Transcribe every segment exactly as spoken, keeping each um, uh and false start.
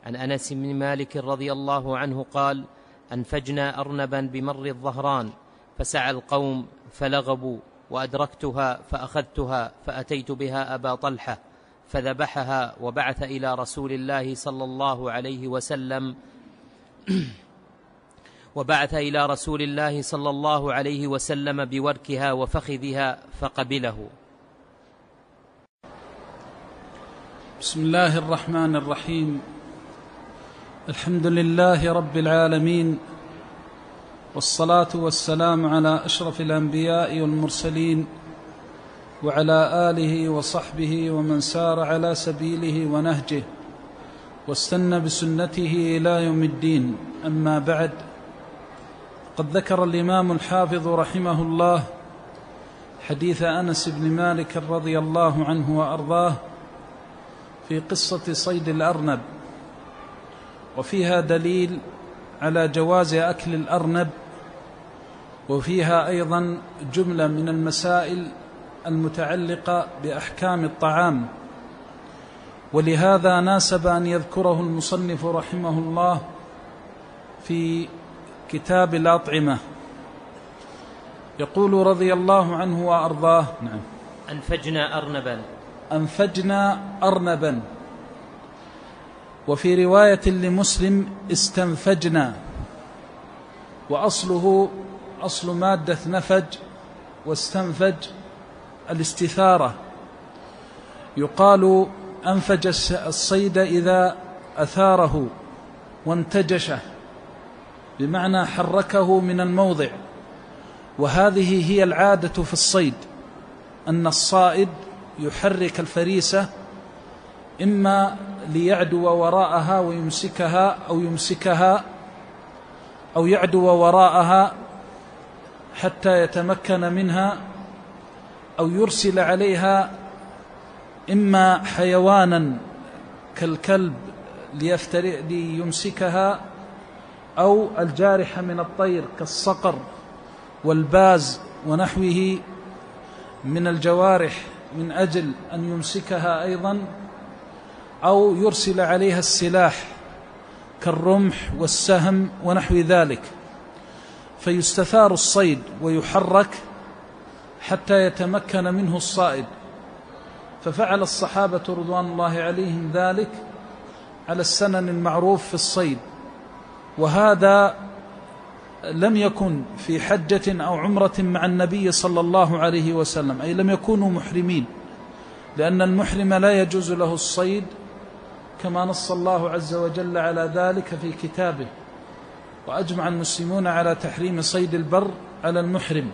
عن أنس بن مالك رضي الله عنه قال: أنفجنا أرنبا بمر الظهران فسعى القوم فلغبوا، وأدركتها فأخذتها فأتيت بها أبا طلحة فذبحها وبعث إلى رسول الله صلى الله عليه وسلم وبعث إلى رسول الله صلى الله عليه وسلم بوركها وفخذها فقبله. بسم الله الرحمن الرحيم. الحمد لله رب العالمين، والصلاة والسلام على أشرف الأنبياء والمرسلين، وعلى آله وصحبه ومن سار على سبيله ونهجه واستنى بسنته إلى يوم الدين. أما بعد، قد ذكر الإمام الحافظ رحمه الله حديث أنس بن مالك رضي الله عنه وأرضاه في قصة صيد الأرنب، وفيها دليل على جواز أكل الأرنب، وفيها أيضا جملة من المسائل المتعلقة بأحكام الطعام، ولهذا ناسب أن يذكره المصنف رحمه الله في كتاب الأطعمة. يقول رضي الله عنه وأرضاه: نعم. أنفجنا أرنبا أنفجنا أرنبا، وفي رواية لمسلم استنفجنا، وأصله أصل مادة نفج واستنفج الاستثارة. يقال أنفج الصيد إذا أثاره وانتجشه، بمعنى حركه من الموضع. وهذه هي العادة في الصيد، أن الصائد يحرك الفريسة إما ليعدو وراءها ويمسكها أو يمسكها أو يعدو وراءها حتى يتمكن منها، أو يرسل عليها إما حيوانا كالكلب ليمسكها، أو الجارحة من الطير كالصقر والباز ونحوه من الجوارح من أجل أن يمسكها أيضا، أو يرسل عليها السلاح كالرمح والسهم ونحو ذلك، فيستثار الصيد ويحرك حتى يتمكن منه الصائد. ففعل الصحابة رضوان الله عليهم ذلك على السنن المعروف في الصيد. وهذا لم يكن في حجة أو عمرة مع النبي صلى الله عليه وسلم، أي لم يكونوا محرمين، لأن المحرم لا يجوز له الصيد، كما نص الله عز وجل على ذلك في كتابه. وأجمع المسلمون على تحريم صيد البر على المحرم.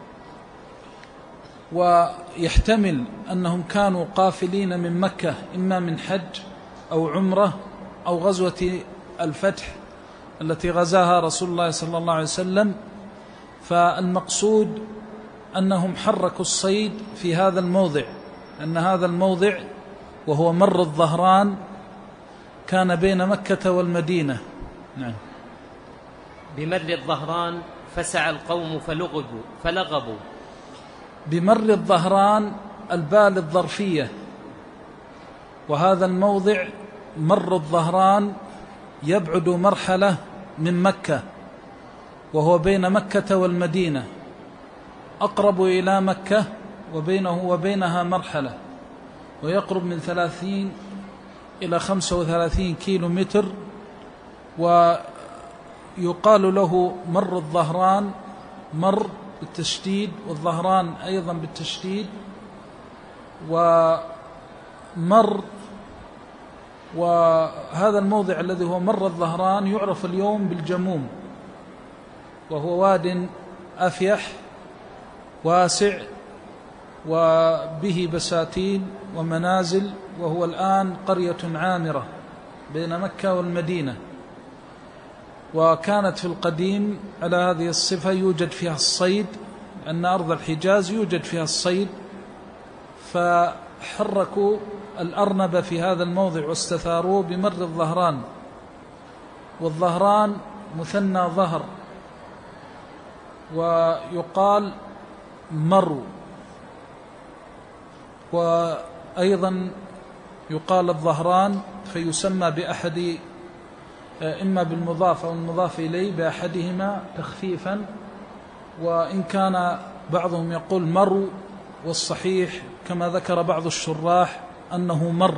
ويحتمل أنهم كانوا قافلين من مكة، إما من حج أو عمرة أو غزوة الفتح التي غزاها رسول الله صلى الله عليه وسلم. فالمقصود أنهم حركوا الصيد في هذا الموضع، أن هذا الموضع وهو مر الظهران كان بين مكة والمدينة. نعم. بمر الظهران فسعى القوم فلغبوا فلغبوا بمر الظهران الباء الظرفية، وهذا الموضع مر الظهران يبعد مرحلة من مكة، وهو بين مكة والمدينة، أقرب إلى مكة وبينه وبينها مرحلة، ويقرب من ثلاثين إلى خمسة وثلاثين كيلو متر. ويقال له مر الظهران، مر بالتشديد والظهران أيضا بالتشديد. ومر وهذا الموضع الذي هو مر الظهران يعرف اليوم بالجموم، وهو واد أفيح واسع وبه بساتين ومنازل، وهو الآن قرية عامرة بين مكة والمدينة. وكانت في القديم على هذه الصفة، يوجد فيها الصيد، أن أرض الحجاز يوجد فيها الصيد، فحركوا الأرنب في هذا الموضع واستثاروه بمر الظهران. والظهران مثنى ظهر، ويقال مر، وأيضا يقال الظهران، فيسمى بأحد إما بالمضاف أو المضاف إليه بأحدهما تخفيفا، وإن كان بعضهم يقول مر، والصحيح كما ذكر بعض الشراح أنه مر.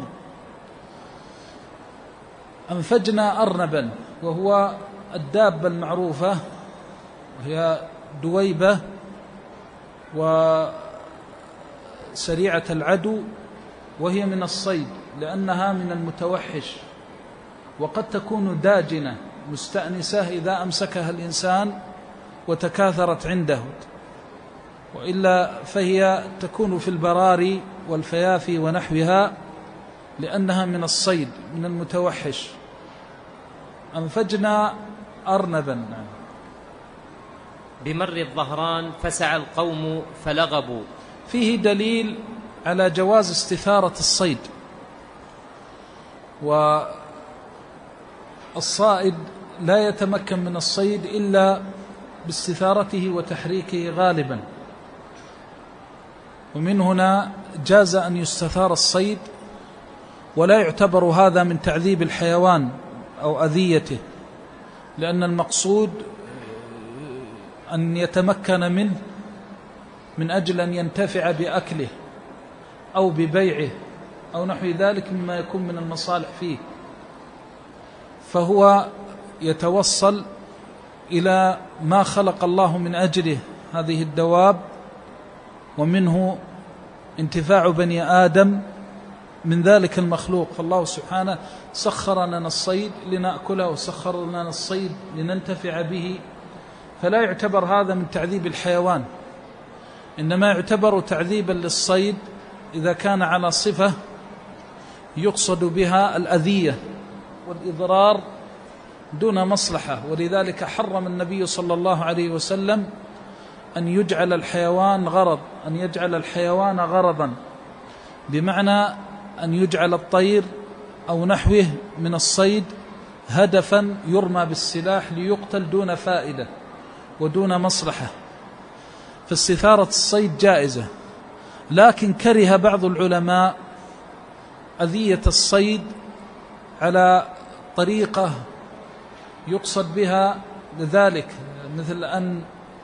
أنفجنا أرنبا، وهو الدابة المعروفة، وهي دويبة وسريعة العدو، وهي من الصيد لأنها من المتوحش، وقد تكون داجنة مستأنسة إذا أمسكها الإنسان وتكاثرت عنده، وإلا فهي تكون في البراري والفيافي ونحوها لأنها من الصيد من المتوحش. أنفجنا أرنبا. بمر الظهران فسعى القوم فلغبوا. فيه دليل على جواز استثارة الصيد، والصائد لا يتمكن من الصيد إلا باستثارته وتحريكه غالبا، ومن هنا جاز أن يستثار الصيد، ولا يعتبر هذا من تعذيب الحيوان أو أذيته، لأن المقصود أن يتمكن منه من أجل أن ينتفع بأكله أو ببيعه أو نحو ذلك مما يكون من المصالح فيه، فهو يتوصل إلى ما خلق الله من أجله هذه الدواب، ومنه انتفاع بني آدم من ذلك المخلوق. فالله سبحانه سخر لنا الصيد لنأكله، وسخر لنا الصيد لننتفع به، فلا يعتبر هذا من تعذيب الحيوان، إنما يعتبر تعذيبا للصيد إذا كان على صفة يقصد بها الأذية والإضرار دون مصلحة. ولذلك حرم النبي صلى الله عليه وسلم أن يجعل الحيوان غرض أن يجعل الحيوان غرضا، بمعنى أن يجعل الطير أو نحوه من الصيد هدفا يرمى بالسلاح ليقتل دون فائدة ودون مصلحة. فاستثارة الصيد جائزة، لكن كره بعض العلماء أذية الصيد على طريقة يقصد بها لذلك، مثل أن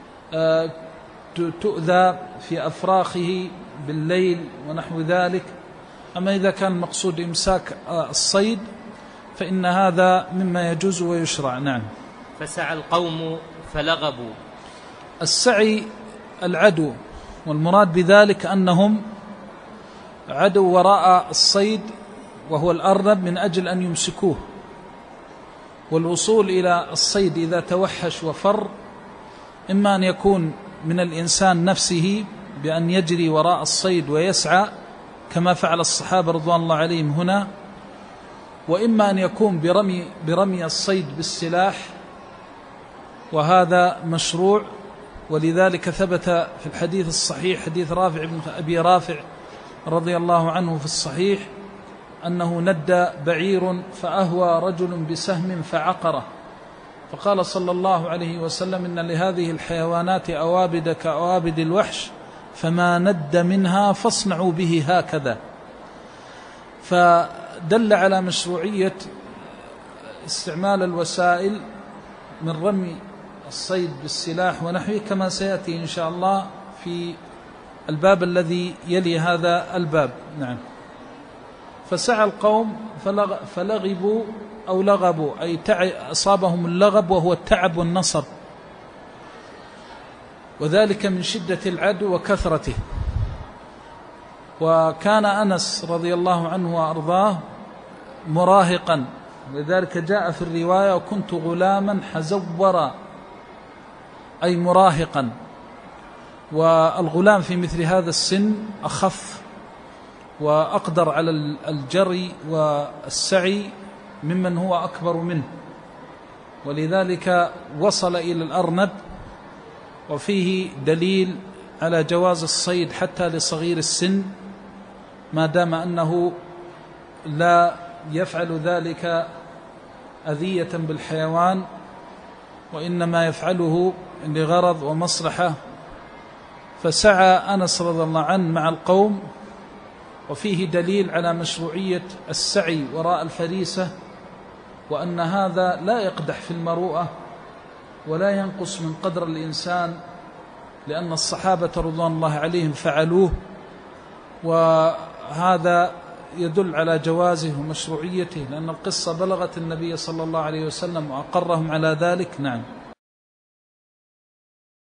تؤذى في أفراخه بالليل ونحو ذلك. أما إذا كان مقصود إمساك الصيد فإن هذا مما يجوز ويشرع. نعم. فسعى القوم فلغبوا. السعي العدو، والمراد بذلك أنهم عدوا وراء الصيد وهو الأرنب من أجل أن يمسكوه، والوصول إلى الصيد إذا توحش وفر إما أن يكون من الإنسان نفسه بأن يجري وراء الصيد ويسعى كما فعل الصحابة رضوان الله عليهم هنا، وإما أن يكون برمي, برمي الصيد بالسلاح، وهذا مشروع. ولذلك ثبت في الحديث الصحيح حديث رافع بن أبي رافع رضي الله عنه في الصحيح أنه ندى بعير فأهوى رجل بسهم فعقره، فقال صلى الله عليه وسلم إن لهذه الحيوانات أوابد كأوابد الوحش، فما ند منها فاصنعوا به هكذا. فدل على مشروعية استعمال الوسائل من رمي الصيد بالسلاح ونحوه، كما سيأتي إن شاء الله في الباب الذي يلي هذا الباب. نعم. فسعى القوم فلغبوا أو لغبوا، أي أصابهم اللغب وهو التعب والنصب، وذلك من شدة العدو وكثرته. وكان أنس رضي الله عنه وأرضاه مراهقا، لذلك جاء في الرواية وكنت غلاما حزورا، أي مراهقا. والغلام في مثل هذا السن أخف وأقدر على الجري والسعي ممن هو أكبر منه، ولذلك وصل إلى الأرنب. وفيه دليل على جواز الصيد حتى لصغير السن، ما دام أنه لا يفعل ذلك أذية بالحيوان، وإنما يفعله لغرض ومصلحة. فسعى أنس رضي الله عنه مع القوم، وفيه دليل على مشروعية السعي وراء الفريسة، وأن هذا لا يقدح في المروءة ولا ينقص من قدر الإنسان، لأن الصحابة رضوان الله عليهم فعلوه، وهذا يدل على جوازه ومشروعيته، لأن القصة بلغت النبي صلى الله عليه وسلم وأقرهم على ذلك. نعم.